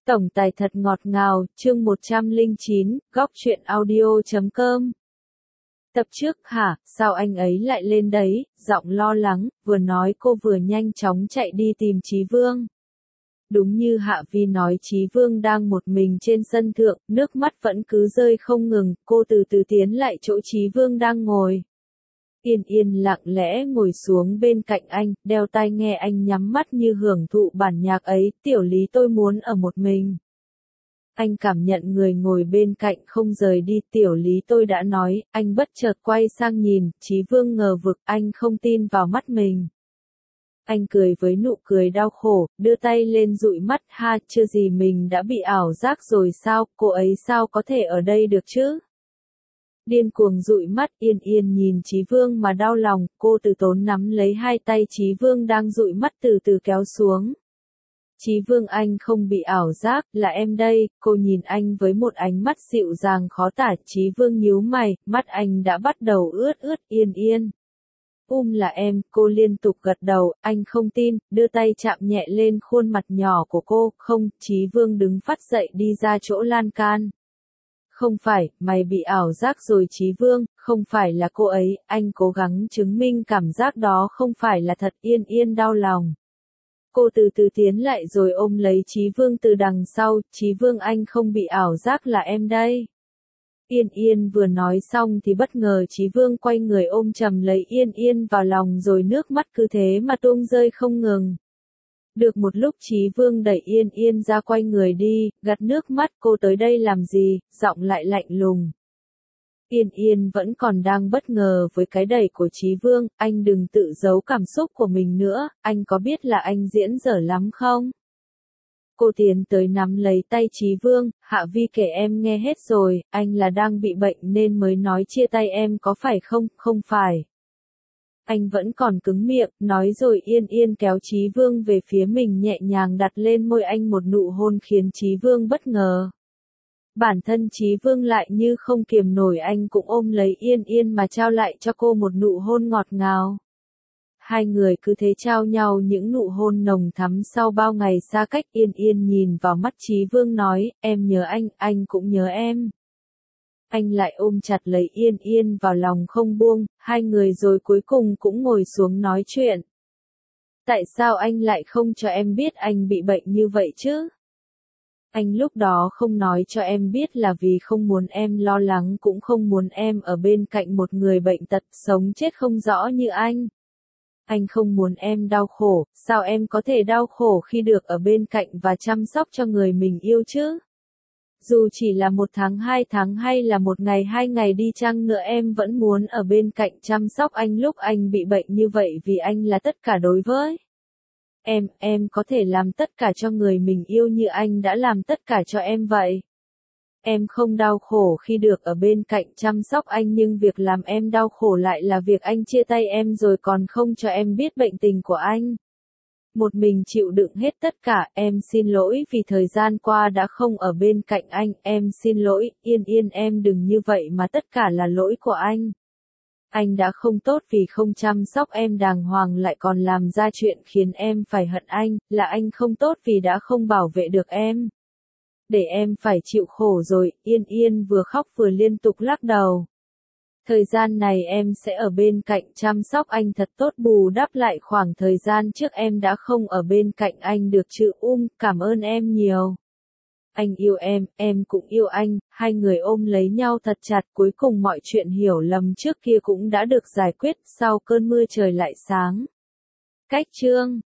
Tổng tài thật ngọt ngào, chương 109, góc truyện audio.com. Tập trước hả, sao anh ấy lại lên đấy, giọng lo lắng, vừa nói cô vừa nhanh chóng chạy đi tìm Chí Vương. Đúng như Hạ Vi nói, Chí Vương đang một mình trên sân thượng, nước mắt vẫn cứ rơi không ngừng, cô từ từ tiến lại chỗ Chí Vương đang ngồi. Yên Yên lặng lẽ ngồi xuống bên cạnh anh, đeo tai nghe anh nhắm mắt như hưởng thụ bản nhạc ấy, tiểu Lý tôi muốn ở một mình. Anh cảm nhận người ngồi bên cạnh không rời đi, tiểu Lý tôi đã nói, anh bất chợt quay sang nhìn, Chí Vương ngờ vực, anh không tin vào mắt mình. Anh cười với nụ cười đau khổ, đưa tay lên dụi mắt, ha, chưa gì mình đã bị ảo giác rồi sao, cô ấy sao có thể ở đây được chứ? Điên cuồng dụi mắt, Yên Yên nhìn Chí Vương mà đau lòng, cô từ tốn nắm lấy hai tay Chí Vương đang dụi mắt từ từ kéo xuống. Chí Vương anh không bị ảo giác, là em đây, cô nhìn anh với một ánh mắt dịu dàng khó tả, Chí Vương nhíu mày, mắt anh đã bắt đầu ướt ướt, Yên Yên. Là em, cô liên tục gật đầu, anh không tin, đưa tay chạm nhẹ lên khuôn mặt nhỏ của cô, không, Chí Vương đứng phắt dậy đi ra chỗ lan can. Không phải, mày bị ảo giác rồi Chí Vương, không phải là cô ấy, anh cố gắng chứng minh cảm giác đó không phải là thật, Yên Yên đau lòng. Cô từ từ tiến lại rồi ôm lấy Chí Vương từ đằng sau, Chí Vương anh không bị ảo giác là em đây. Yên Yên vừa nói xong thì bất ngờ Chí Vương quay người ôm chầm lấy Yên Yên vào lòng rồi nước mắt cứ thế mà tuôn rơi không ngừng. Được một lúc Chí Vương đẩy Yên Yên ra quay người đi, gạt nước mắt, cô tới đây làm gì, giọng lại lạnh lùng. Yên Yên vẫn còn đang bất ngờ với cái đẩy của Chí Vương, anh đừng tự giấu cảm xúc của mình nữa, anh có biết là anh diễn dở lắm không? Cô tiến tới nắm lấy tay Chí Vương, Hạ Vi kể em nghe hết rồi, anh là đang bị bệnh nên mới nói chia tay em có phải không, không phải. Anh vẫn còn cứng miệng, nói rồi Yên Yên kéo Chí Vương về phía mình nhẹ nhàng đặt lên môi anh một nụ hôn khiến Chí Vương bất ngờ. Bản thân Chí Vương lại như không kiềm nổi, anh cũng ôm lấy Yên Yên mà trao lại cho cô một nụ hôn ngọt ngào. Hai người cứ thế trao nhau những nụ hôn nồng thắm sau bao ngày xa cách. Yên Yên nhìn vào mắt Chí Vương nói, em nhớ anh cũng nhớ em. Anh lại ôm chặt lấy Yên Yên vào lòng không buông, hai người rồi cuối cùng cũng ngồi xuống nói chuyện. Tại sao anh lại không cho em biết anh bị bệnh như vậy chứ? Anh lúc đó không nói cho em biết là vì không muốn em lo lắng, cũng không muốn em ở bên cạnh một người bệnh tật sống chết không rõ như anh. Anh không muốn em đau khổ, sao em có thể đau khổ khi được ở bên cạnh và chăm sóc cho người mình yêu chứ? Dù chỉ là 1 tháng 2 tháng hay là 1 ngày 2 ngày đi chăng nữa em vẫn muốn ở bên cạnh chăm sóc anh lúc anh bị bệnh như vậy vì anh là tất cả đối với em có thể làm tất cả cho người mình yêu như anh đã làm tất cả cho em vậy. Em không đau khổ khi được ở bên cạnh chăm sóc anh, nhưng việc làm em đau khổ lại là việc anh chia tay em rồi còn không cho em biết bệnh tình của anh. Một mình chịu đựng hết tất cả, em xin lỗi vì thời gian qua đã không ở bên cạnh anh, em xin lỗi, Yên Yên em đừng như vậy mà tất cả là lỗi của anh. Anh đã không tốt vì không chăm sóc em đàng hoàng lại còn làm ra chuyện khiến em phải hận anh, là anh không tốt vì đã không bảo vệ được em. Để em phải chịu khổ rồi, Yên Yên vừa khóc vừa liên tục lắc đầu. Thời gian này em sẽ ở bên cạnh chăm sóc anh thật tốt, bù đắp lại khoảng thời gian trước em đã không ở bên cạnh anh được chứ. Cảm ơn em nhiều. Anh yêu em cũng yêu anh, hai người ôm lấy nhau thật chặt, cuối cùng mọi chuyện hiểu lầm trước kia cũng đã được giải quyết, sau cơn mưa trời lại sáng. Cách chương